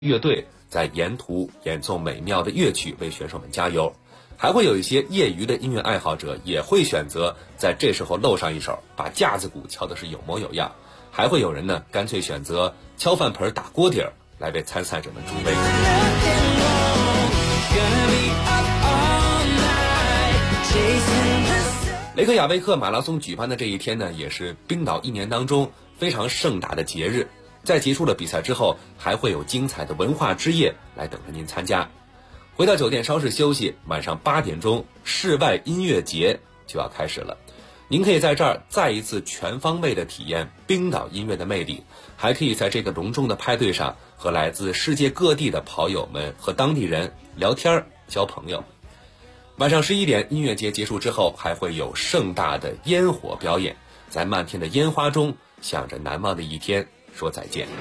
乐队在沿途演奏美妙的乐曲为选手们加油。还会有一些业余的音乐爱好者也会选择在这时候露上一手，把架子鼓敲的是有模有样。还会有人呢干脆选择敲饭盆打锅底儿来为参赛者们助威。雷克雅未克马拉松举办的这一天呢，也是冰岛一年当中非常盛大的节日。在结束了比赛之后，还会有精彩的文化之夜来等着您参加。回到酒店稍事休息，晚上8点钟，室外音乐节就要开始了。您可以在这儿再一次全方位的体验冰岛音乐的魅力，还可以在这个隆重的派对上和来自世界各地的跑友们和当地人聊天交朋友。晚上11点，音乐节结束之后，还会有盛大的烟火表演，在漫天的烟花中向着难忘的一天说再见。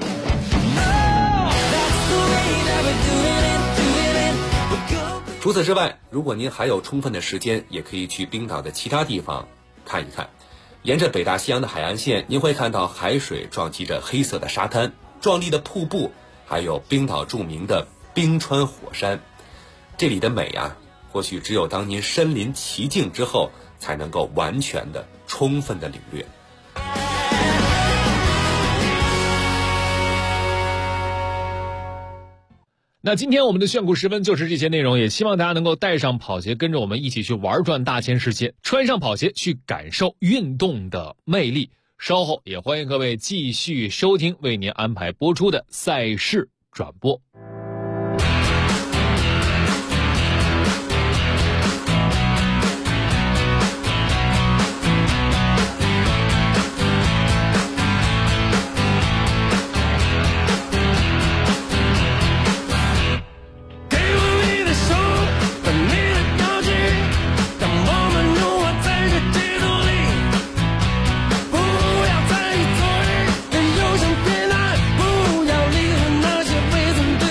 除此之外，如果您还有充分的时间，也可以去冰岛的其他地方看一看。沿着北大西洋的海岸线，您会看到海水撞击着黑色的沙滩，壮丽的瀑布，还有冰岛著名的冰川火山。这里的美啊，或许只有当您身临其境之后，才能够完全的、充分的领略。 那今天我们的炫酷时分就是这些内容，也希望大家能够带上跑鞋，跟着我们一起去玩转大千世界，穿上跑鞋去感受运动的魅力。稍后也欢迎各位继续收听为您安排播出的赛事转播。 不要再以昨日的忧伤偏爱，不要理会那些未曾对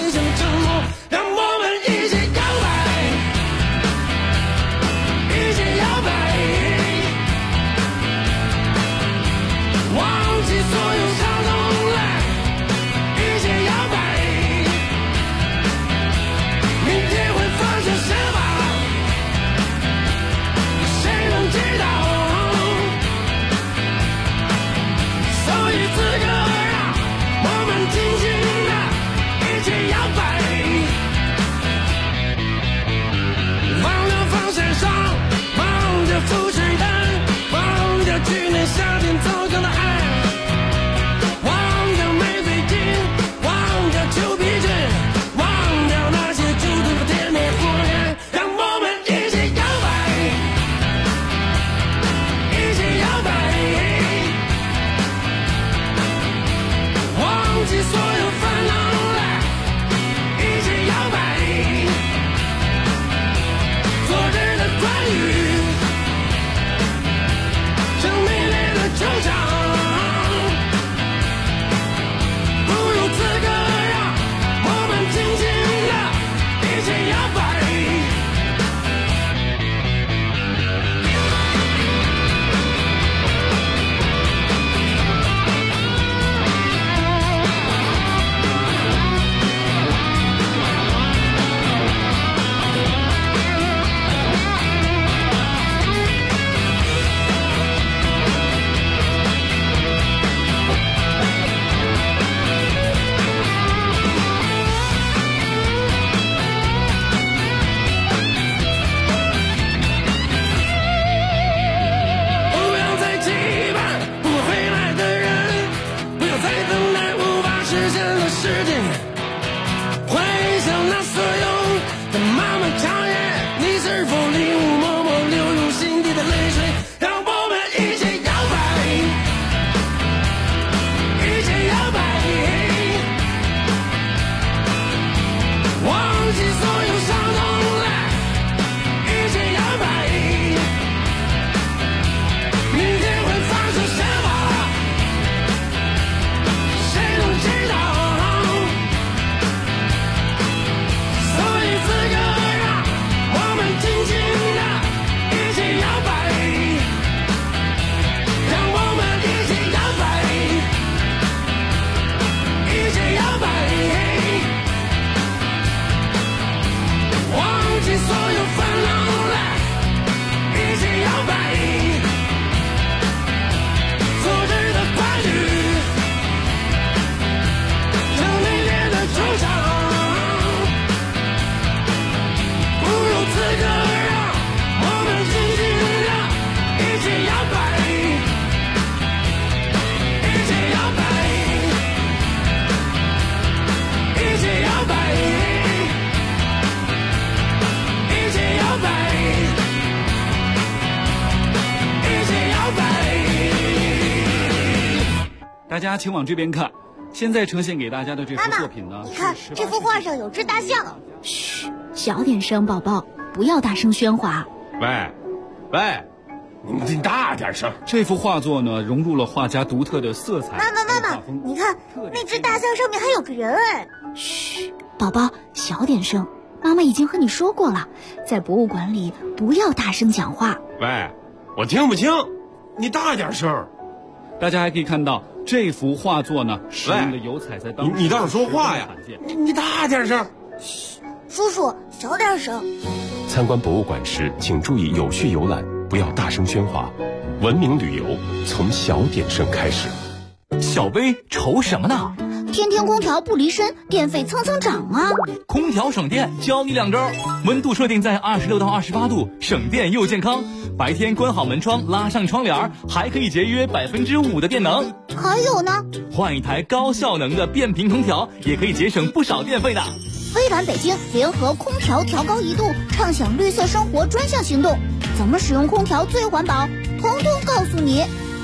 大家请往这边看。现在呈现给大家的这幅作品呢， 你看这幅画上有只大象。 嘘，小点声，宝宝，不要大声喧哗。 喂，你大点声。 这幅画作呢，融入了画家独特的色彩。 妈妈，你看那只大象上面还有个人哎。 嘘，宝宝，小点声。妈妈已经和你说过了，在博物馆里不要大声讲话。 喂，我听不清，你大点声。 大家还可以看到这幅画作呢，使用的油彩在当时你倒是说话呀！你大点声。 嘘，叔叔小点声。 参观博物馆时，请注意有序游览，不要大声喧哗。文明旅游从小点声开始。 小薇愁什么呢？ 天天空调不离身，电费蹭蹭涨啊！ 空调省电，教你2招：温度设定在26到28度，省电又健康；白天关好门窗，拉上窗帘，还可以节约5%的电能。 还有呢， 换一台高效能的变频空调，也可以节省不少电费的。 微软北京联合空调调高1度，畅享绿色生活专项行动，怎么使用空调最环保？通通告诉你。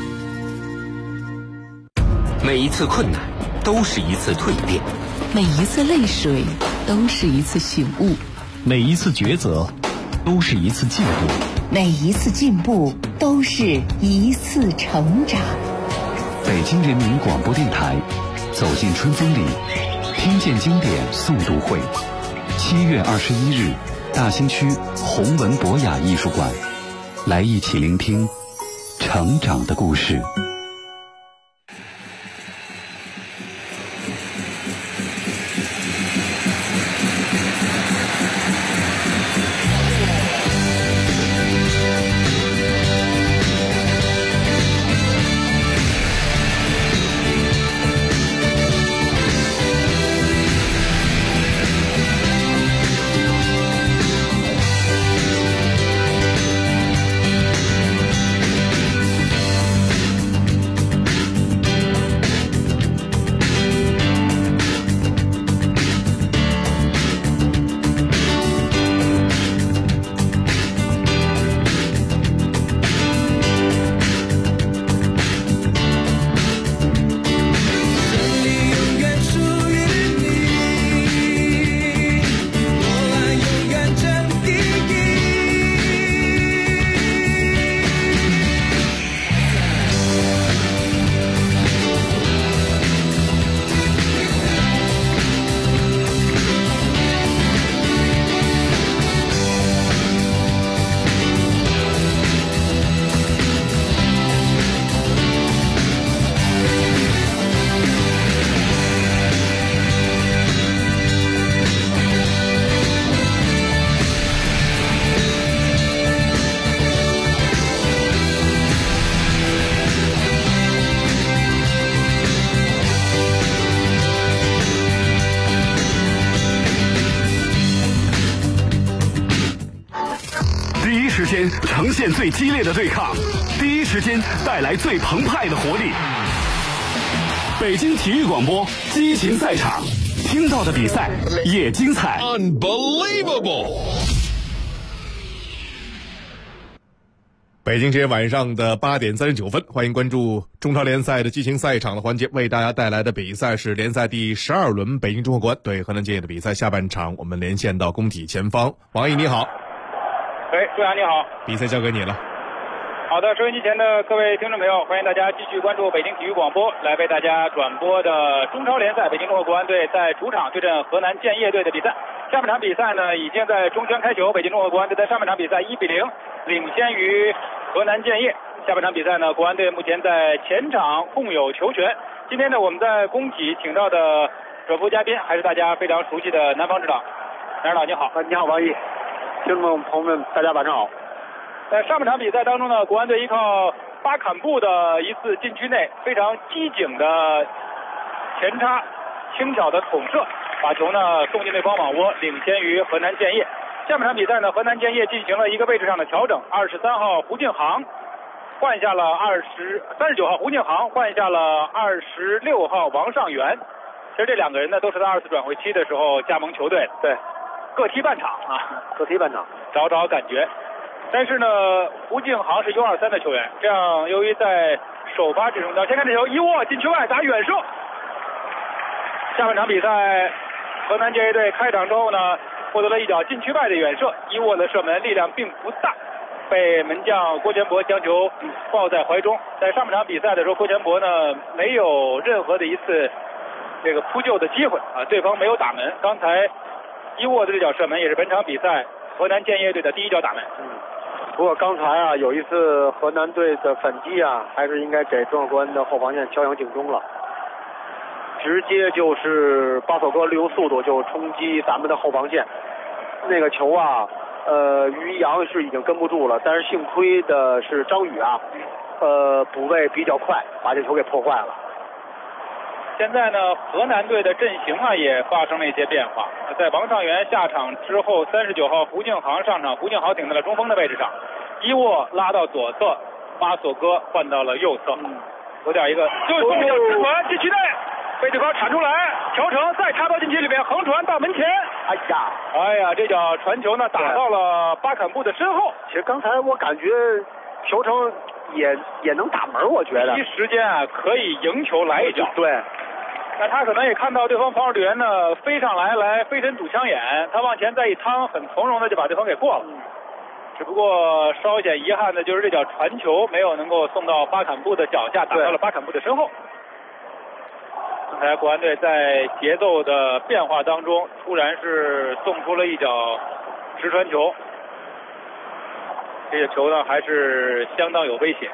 每一次困难都是一次蜕变， 每一次泪水都是一次醒悟， 每一次抉择都是一次进步， 每一次进步都是一次成长。 北京人民广播电台，走进春风里，听见经典诵读会，7月21日，大兴区弘文博雅艺术馆，来一起聆听成长的故事。 时间呈现最激烈的对抗，第一时间带来最澎湃的活力。北京体育广播激情赛场，听到的比赛也精彩。 Unbelievable！ 北京时间晚上的8点39分，欢迎关注中超联赛的激情赛场的环节，为大家带来的比赛是联赛第12轮北京中赫国安对河南建业的比赛。下半场我们连线到工体前方，王毅你好。 朱阳你好， 比赛交给你了。 好的，收音机前的各位听众朋友，欢迎大家继续关注北京体育广播，来为大家转播的中超联赛北京中赫国安队在主场对阵河南建业队的比赛。下半场比赛呢已经在中圈开球，北京中赫国安队在上半场比赛1-0领先于河南建业。下半场比赛呢，国安队目前在前场共有球权。今天呢，我们在工体请到的转播嘉宾还是大家非常熟悉的南方指导，南指导你好。 你好，王毅。听众朋友们，大家晚上好。 在上半场比赛当中呢，国安队依靠巴坎布的一次禁区内非常机警的前插，轻巧的捅射，把球呢送进对方网窝，领先于河南建业。下半场比赛呢，河南建业进行了一个位置上的调整，23号胡敬航换下了39号胡敬航换下了26号王上元。其实这两个人呢都是在2次转会期的时候加盟球队，对，各踢半场啊， 各踢半场， 找感觉。但是呢，胡敬航是U23的球员，这样由于在首发制胜招。先看这球，伊沃禁区外打远射。下半场比赛，河南建业队开场之后呢，获得了一脚禁区外的远射，伊沃的射门力量并不大，被门将郭全博将球抱在怀中。在上半场比赛的时候，郭全博呢没有任何的一次这个扑救的机会啊，对方没有打门。刚才伊沃的这脚射门也是本场比赛河南建业队的第一脚打门。 不过刚才啊，有一次河南队的反击啊，还是应该给中国国安的后防线敲响警钟了。直接就是巴索戈利用速度就冲击咱们的后防线，那个球啊，于洋是已经跟不住了，但是幸亏的是张宇啊，补位比较快，把这球给破坏了。 现在呢，河南队的阵型啊也发生了一些变化。在王上元下场之后，39号胡敬航上场，胡敬航顶在了中锋的位置上，伊沃拉到左侧，巴索戈换到了右侧。有点一个，就是送脚直传禁区内，被对方铲出来，调成再插到禁区里面，横传到门前。哎呀，这脚传球呢打到了巴坎布的身后。 其实刚才我感觉调成也能打门，我觉得第一时间啊可以赢球来一脚。 对。 那他可能也看到对方防守队员呢飞上来飞身堵枪眼，他往前再一趟，很从容的就把对方给过了。只不过稍显遗憾的就是这脚传球没有能够送到巴坎布的脚下，打到了巴坎布的身后。刚才国安队在节奏的变化当中，突然是送出了一脚直传球，这个球呢还是相当有威胁。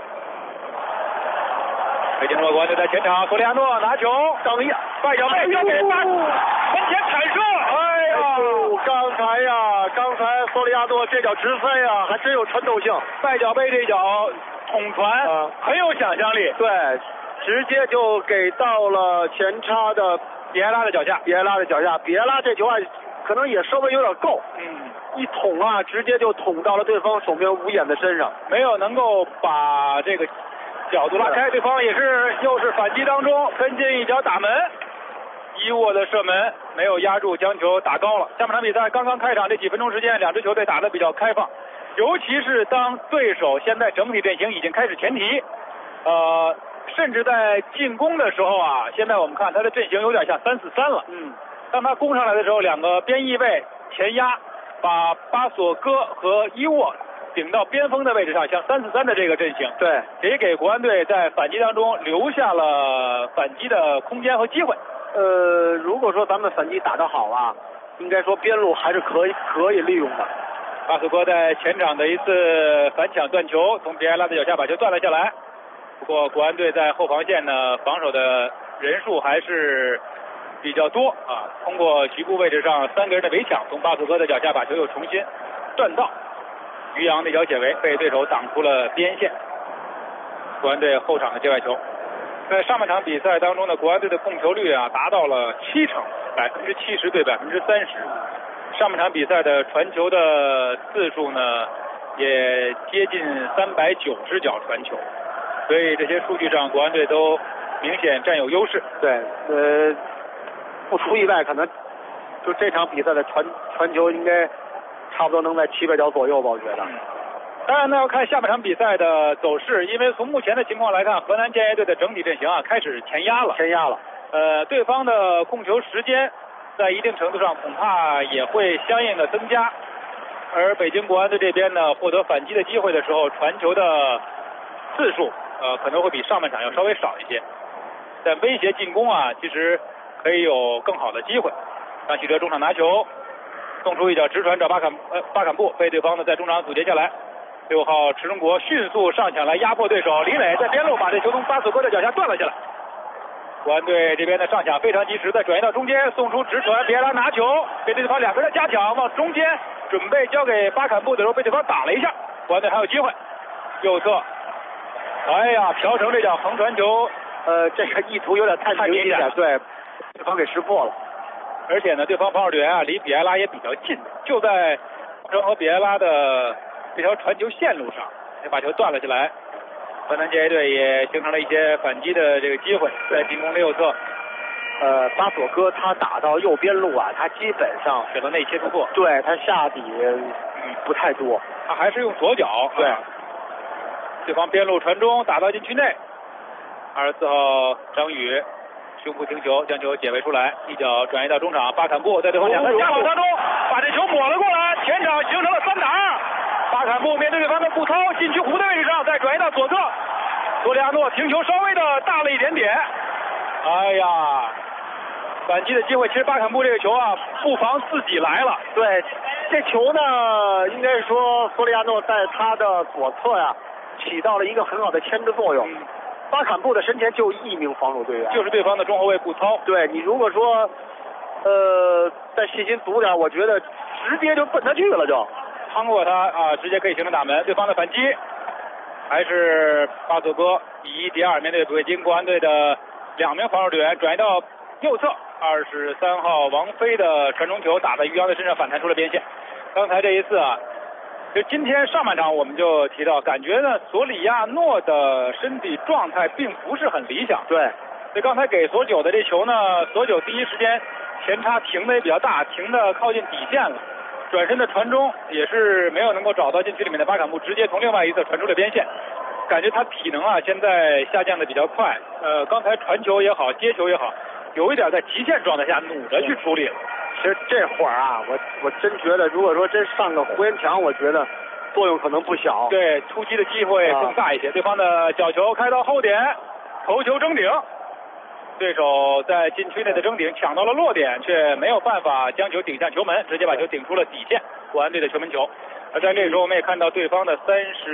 北京国安队在前场，索里亚诺拿球，张毅外脚背交给巴，门前铲射，哎呀， 刚才索里亚诺这脚直塞啊，还真有穿透性， 外脚背这脚捅传，很有想象力， 对，直接就给到了前插的比埃拉的脚下， 比埃拉这球啊，可能也稍微有点够，一捅啊，直接就捅到了对方守门吴岩的身上， 没有能够把这个角度拉开，对方又是反击当中跟进一脚打门，伊沃的射门没有压住，将球打高了。下半场比赛刚刚开场这几分钟时间，两支球队打得比较开放，尤其是当对手现在整体阵型已经开始前提，甚至在进攻的时候啊，现在我们看他的阵型有点像3-4-3了。当他攻上来的时候，两个边翼位前压，把巴索戈和伊沃顶到边锋的位置上，像3-4-3的这个阵型， 对， 也给国安队在反击当中留下了反击的空间和机会。 如果说咱们反击打得好啊，应该说边路还是可以利用的。 巴索戈在前场的一次反抢断球，从比埃拉的脚下把球断了下来。不过国安队在后防线呢，防守的人数还是比较多啊。通过局部位置上3个人的围抢，从巴索戈的脚下把球又重新断到。于洋那脚解围被对手挡出了边线，国安队后场的界外球。在上半场比赛当中呢，国安队的控球率啊达到了70%， 70%对30%。上半场比赛的传球的次数呢，也接近390脚传球，所以这些数据上国安队都明显占有优势。 对，不出意外，可能就这场比赛的传球应该差不多能在700脚左右吧，我觉得。 当然呢，要看下半场比赛的走势，因为从目前的情况来看，河南建业队的整体阵型啊开始前压了。对方的控球时间在一定程度上恐怕也会相应的增加，而北京国安队这边呢，获得反击的机会的时候，传球的次数可能会比上半场要稍微少一些。但威胁进攻啊，其实可以有更好的机会。让许哲中场拿球，送出一脚直传找巴坎布，被对方呢在中场阻截下来。6号池中国迅速上抢来压迫对手，李磊在边路把这球从巴索戈的脚下断了下来。国安队这边的上抢非常及时，再转移到中间，送出直传，别拉拿球，被对方2个人加强，往中间准备交给巴坎布的时候被对方挡了一下，国安队还有机会。右侧，哎呀，朴成这脚横传球， 这个意图有点太明显，对，对方给识破了。 而且呢，对方防守队员啊离比埃拉也比较近，就在朴成和比埃拉的这条传球线路上，也把球断了下来。河南建业队也形成了一些反击的这个机会，在进攻的右侧。 巴索戈他打到右边路啊，他基本上选择内切突破， 对他下底不太多， 他还是用左脚。对，对方边路传中打到禁区内， 24号张宇胸部停球，将球解围出来，一脚转移到中场，巴坎布在对方两个夹手当中把这球抹了过来，前场形成了3打2。巴坎布面对对方的布操，禁区弧的位置上，再转移到左侧，索里亚诺停球稍微的大了一点点。哎呀，反击的机会，其实巴坎布这个球啊，不妨自己来了。 对，这球呢，应该是说索里亚诺在他的左侧呀，起到了一个很好的牵制作用。巴坎布的身前就1名防守队员， 就是对方的中后卫布操。 对，你如果说再细心足点，我觉得直接就奔他去了，就趟过他啊，直接可以形成打门。对方的反击还是巴索戈以1敌2，面对北京国安队的2名防守队员，转移到右侧，23号王菲的传中球打在于洋的身上，反弹出了边线。刚才这一次啊，就今天上半场我们就提到，感觉呢索里亚诺的身体状态并不是很理想。 对， 所以刚才给索九的这球呢，索九第一时间前插停的也比较大，停的靠近底线了，转身的传中也是没有能够找到禁区里面的巴坎布，直接从另外一侧传出了边线。感觉他体能啊现在下降的比较快，刚才传球也好，接球也好，有一点在极限状态下努着去处理了。 其实这会儿啊，我真觉得，如果说真上个胡延强，我觉得作用可能不小。 对，突击的机会更大一些。对方的角球开到后点，头球争顶，对手在禁区内的争顶抢到了落点，却没有办法将球顶向球门，直接把球顶出了底线，国安队的球门球。而在这个时候，我们也看到对方的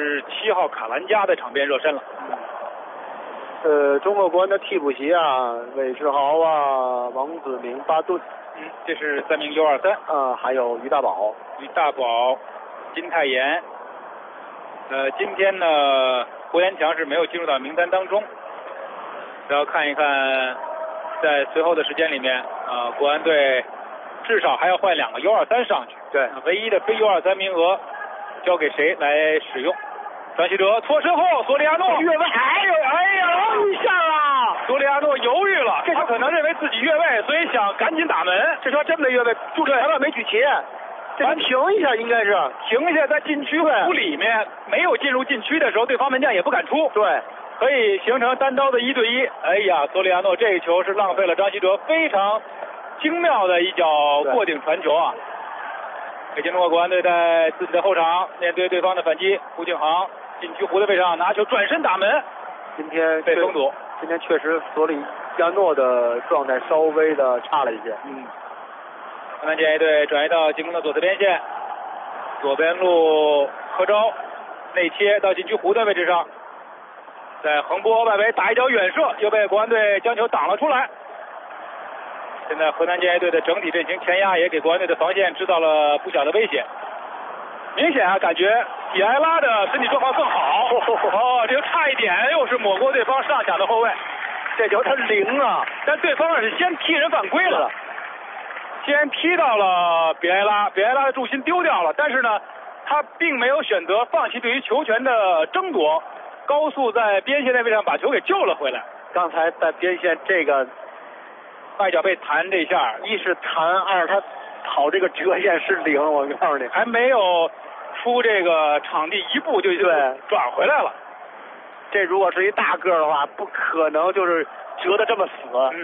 37号卡兰加在场边热身了。 中国国安的替补席啊，韦世豪啊，王子明、巴顿， 这是3名U23， 还有于大宝、 金泰妍。今天呢，胡延强是没有进入到名单当中。然后看一看，在随后的时间里面，国安队至少还要换2个U23上去。 对， 唯一的非U23名额交给谁来使用？张稀哲脱身后，索里亚诺越位，哎呀，一下啊！ 索里亚诺犹豫了，他可能认为自己越位，所以想赶紧打门。 这球真没越位，注射裁判没举旗，这停一下应该是停一下，在禁区弧里面没有进入禁区的时候，对方门将也不敢出。 对， 可以形成单刀的1对1。哎呀，索里亚诺这一球是浪费了张稀哲非常精妙的一脚过顶传球啊！北京中国国安队在自己的后场面对对方的反击，胡敬航禁区弧的位置上拿球转身打门， 今天被封堵。 今天确实索里亚诺的状态稍微的差了一些。 河南建业队转移到进攻的左侧边线，左边路何钊内切到禁区弧的位置上，在横波外围打一脚远射，又被国安队将球挡了出来。现在河南建业队的整体阵型前压也给国安队的防线制造了不小的威胁。明显啊，感觉比埃拉的身体状况更好。这就差一点又是抹过对方上抢的后卫。 这球他灵啊， 但对方是先踢人犯规了，先踢到了比埃拉，比埃拉的重心丢掉了，但是呢，他并没有选择放弃对于球权的争夺，高速在边线那位上把球给救了回来。 刚才在边线这个外脚被弹这一下， 一是弹，二他跑这个折线是零，我告诉你， 还没有出这个场地一步就转回来了。 这如果是一大个的话，不可能就是折得这么死。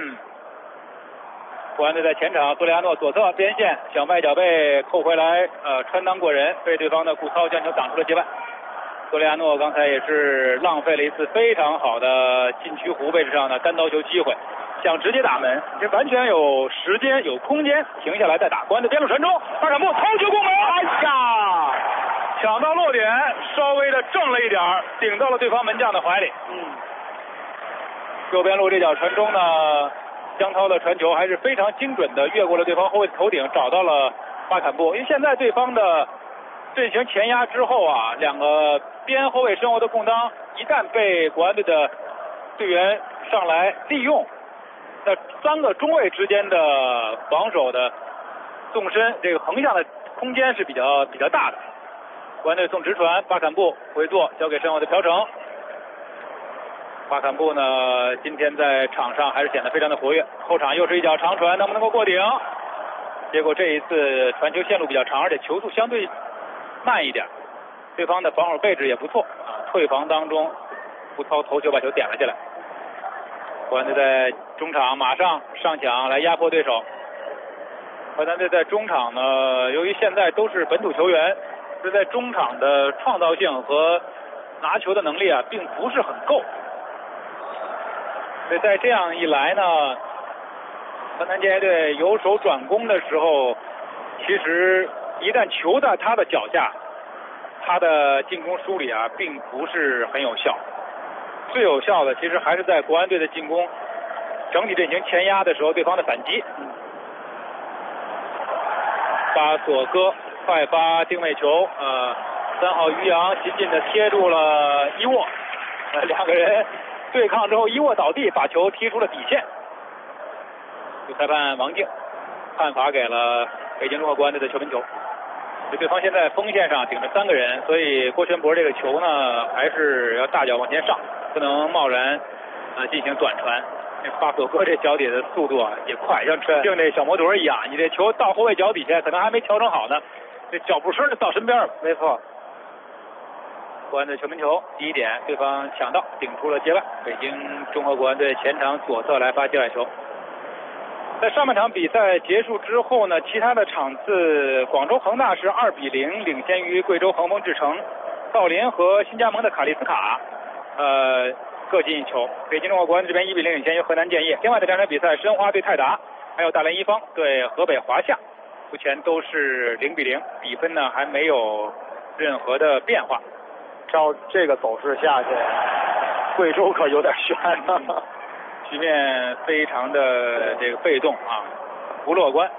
国安队在前场，索里亚诺左侧边线想外脚被扣回来，穿裆过人，被对方的顾操将球挡出了界外。索里亚诺刚才也是浪费了一次非常好的禁区弧位置上的单刀球机会，想直接打门，这完全有时间有空间停下来再打。国安的边路传中，巴坎布头球攻门，哎呀，抢到落点，稍微的正了一点，顶到了对方门将的怀里。右边路这脚传中呢，江涛的传球还是非常精准的，越过了对方后卫的头顶，找到了巴坎布。因为现在对方的阵型前压之后啊，2个边后卫身后的空当，一旦被国安队的队员上来利用，那3个中卫之间的防守的纵深，这个横向的空间是比较大的。国安队送直传，巴坎布回做，交给身后的朴成。巴坎布呢，今天在场上还是显得非常的活跃。后场又是一脚长传，能不能够过顶？结果这一次传球线路比较长，而且球速相对慢一点，对方的防守位置也不错啊。退防当中，顾操头球把球点了下来。 国安队在中场马上上抢来压迫对手。河南队在中场呢，由于现在都是本土球员，所以在中场的创造性和拿球的能力啊，并不是很够。所以在这样一来呢，河南建业队由守转攻的时候，其实一旦球在他的脚下，他的进攻梳理啊，并不是很有效。最有效的其实还是在国安队的进攻整体阵型前压的时候，对方的反击。巴索戈快发定位球，3号于洋紧紧的贴住了伊沃，两个人对抗之后，伊沃倒地，把球踢出了底线。主裁判王静判罚给了北京中赫国安队的球门球。对方现在锋线上顶着3个人，所以郭全博这个球呢，还是要大脚往前上，不能贸然进行短传。巴索戈这脚底的速度啊也快，像纯正这小摩托一样，你这球到后卫脚底下，可能还没调整好呢，这脚步声就到身边了。没错。国安队球门球，第一点，对方抢到顶出了界外，北京中赫国安队前场左侧来发界外球。在上半场比赛结束之后呢，其他的场次，广州恒大是2-0领先于贵州恒丰智诚，郜林和新加盟的卡利斯卡，各进一球。北京中赫国安这边1-0领先于河南建业。另外的两场比赛，申花对泰达，还有大连一方对河北华夏，目前都是0-0，比分呢还没有任何的变化。 照这个走势下去，贵州可有点悬了。 局面非常的这个被动啊，不乐观。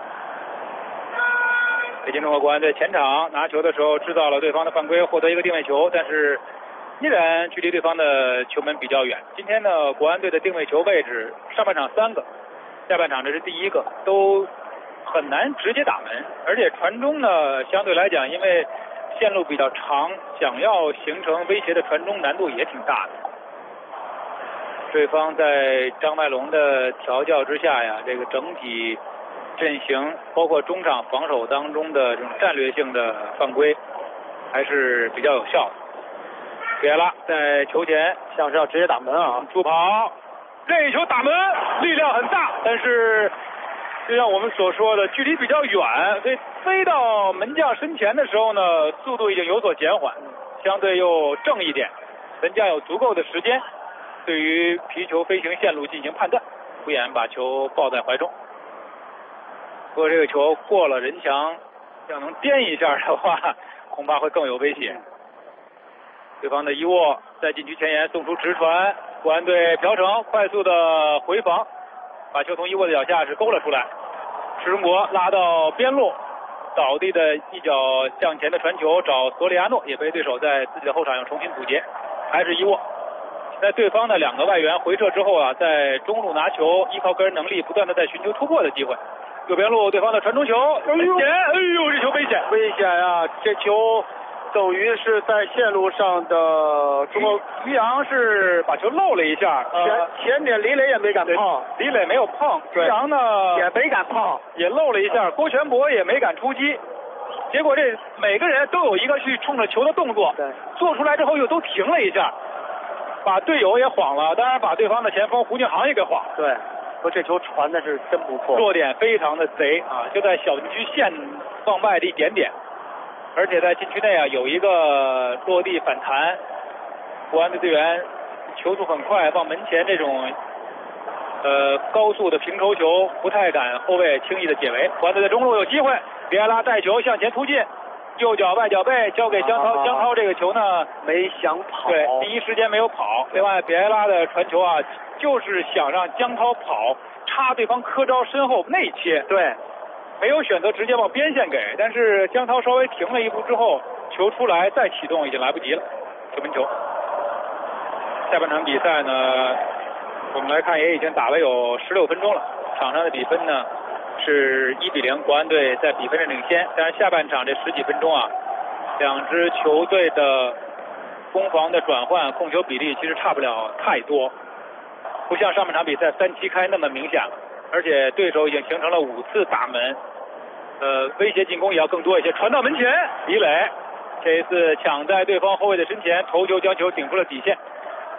北京中赫国安队前场拿球的时候制造了对方的犯规，获得一个定位球，但是依然距离对方的球门比较远。今天呢，国安队的定位球位置，上半场3个，下半场这是第1个，都很难直接打门，而且传中呢，相对来讲，因为线路比较长，想要形成威胁的传中难度也挺大的。对方在张麦龙的调教之下呀，这个整体阵型包括中场防守当中的这种战略性的犯规还是比较有效的。比埃拉在球前像是要直接打门啊， 助跑，这一球打门力量很大，但是就像我们所说的，距离比较远，所以飞到门将身前的时候呢，速度已经有所减缓，相对又正一点，门将有足够的时间对于皮球飞行线路进行判断，不眼把球抱在怀中。如果这个球过了人墙，要能颠一下的话，恐怕会更有威胁。对方的伊沃在禁区前沿送出直传，国安队朴成快速的回防，把球从伊沃的脚下是勾了出来。石中国拉到边路，倒地的一脚向前的传球找索里亚诺，也被对手在自己的后场上重新阻截，还是伊沃。在对方的2个外援回撤之后啊，在中路拿球，依靠个人能力不断的在寻求突破的机会。右边路对方的传中球，危险！哎呦，这球危险， 危险啊！这球等于是在线路上的中国于洋是把球漏了一下， 前点李磊也没敢碰， 李磊没有碰，于洋呢也没敢碰， 也漏了一下，郭全博也没敢出击。结果这每个人都有一个去冲着球的动作，做出来之后又都停了一下，把队友也晃了，当然把对方的前锋胡敬航也给晃了。 对，说这球传的是真不错， 落点非常的贼啊，就在小禁区线往外的一点点，而且在禁区内啊有一个落地反弹，国安的队员球速很快，往门前这种高速的平抽球不太敢后卫轻易的解围。国安队在中路有机会，比埃拉带球向前突进，右脚外脚背交给江涛，江涛这个球呢没想跑， 对，第一时间没有跑。另外比埃拉的传球啊，就是想让江涛跑，插对方科招身后内切， 对， 没有选择直接往边线给，但是江涛稍微停了一步之后，球出来再启动已经来不及了，球门球。下半场比赛呢，我们来看也已经打了有16分钟了，场上的比分呢是1-0，国安队在比分上领先。但是下半场这10几分钟啊，两支球队的攻防的转换、控球比例其实差不了太多，不像上半场比赛3-7开那么明显了。而且对手已经形成了5次打门，威胁进攻也要更多一些。传到门前，李磊这一次抢在对方后卫的身前，头球将球顶出了底线。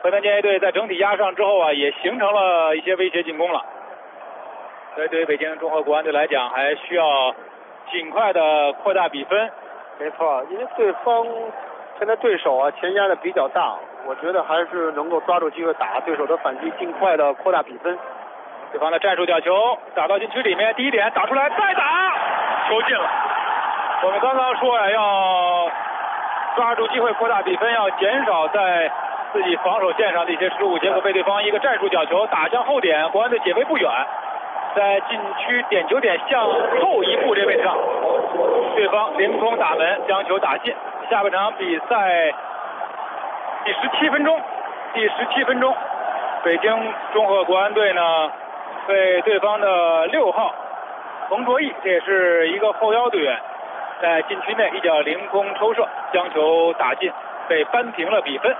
河南建业队在整体压上之后啊，也形成了一些威胁进攻了。所以对于北京综合国安队来讲，还需要尽快的扩大比分。 没错，因为对方现在对手啊前压的比较大，我觉得还是能够抓住机会打对手的反击，尽快的扩大比分。 对方的战术吊球打到禁区里面，第一点打出来，再打，球进了。我们刚刚说呀，要抓住机会扩大比分，要减少在自己防守线上的一些失误，结果被对方一个战术吊球打向后点，国安队解围不远，在禁区点球点向后一步这位置上，对方凌空打门将球打进。下半场比赛第17分钟，北京综合国安队呢被对方的6号冯卓毅，这也是一个后腰队员，在禁区内一脚凌空抽射将球打进，被扳平了比分。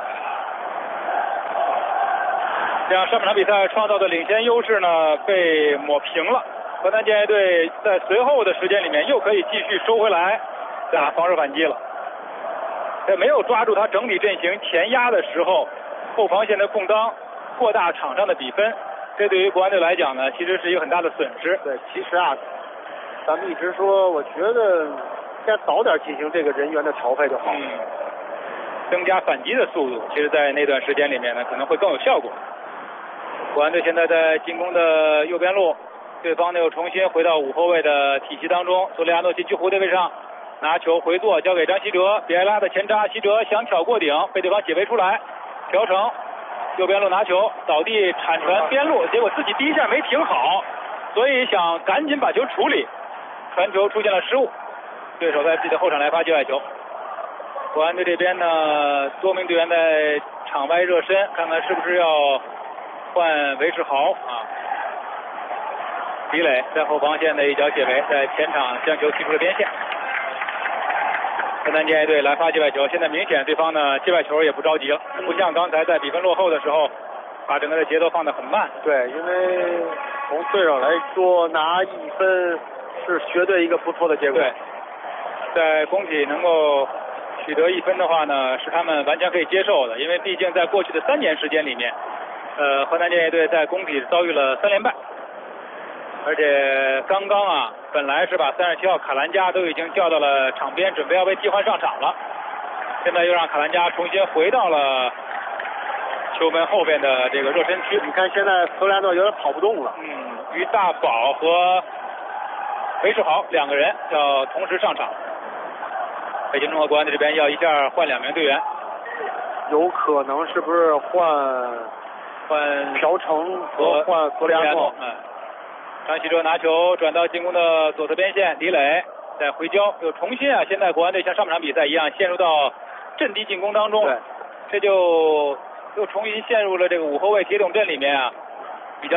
这样上半场比赛创造的领先优势呢被抹平了。河南建业队在随后的时间里面又可以继续收回来打防守反击了。在没有抓住他整体阵型前压的时候，后防线的空当扩大场上的比分，这对于国安队来讲呢，其实是一个很大的损失。 对，其实啊，咱们一直说，我觉得应该早点进行这个人员的调配就好了。 增加反击的速度，其实在那段时间里面呢，可能会更有效果。国安队现在在进攻的右边路，对方呢又重新回到5后卫的体系当中。索里亚诺禁区弧的位置上，拿球回做，交给张稀哲，比埃拉的前插，稀哲想挑过顶，被对方解围出来，调成右边路拿球倒地铲传边路，结果自己第一下没停好，所以想赶紧把球处理，传球出现了失误，对手在自己的后场来发界外球。国安队这边呢，多名队员在场外热身，看看是不是要换韦世豪啊。李磊在后防线的一脚解围，在前场将球踢出了边线。河南建业队来发界外球，现在明显对方呢界外球也不着急了，不像刚才在比分落后的时候，把整个的节奏放得很慢。 对，因为从对手来说，拿1分是绝对一个不错的结果。 对，在工体能够取得1分的话呢，是他们完全可以接受的，因为毕竟在过去的3年时间里面，河南建业队在工体遭遇了3连败，而且刚刚啊，本来是把37号卡兰加都已经叫到了场边，准备要被替换上场了，现在又让卡兰加重新回到了球门后边的这个热身区。 你看现在索里亚诺有点跑不动了。 于大宝和韦世豪2个人要同时上场。北京综合国安队这边要一下换2名队员， 有可能是不是换朴成和换索里亚诺？ 张稀哲拿球转到进攻的左侧边线，李磊再回交，又重新啊，现在国安队像上半场比赛一样陷入到阵地进攻当中，这就又重新陷入了这个5后卫铁桶阵里面啊。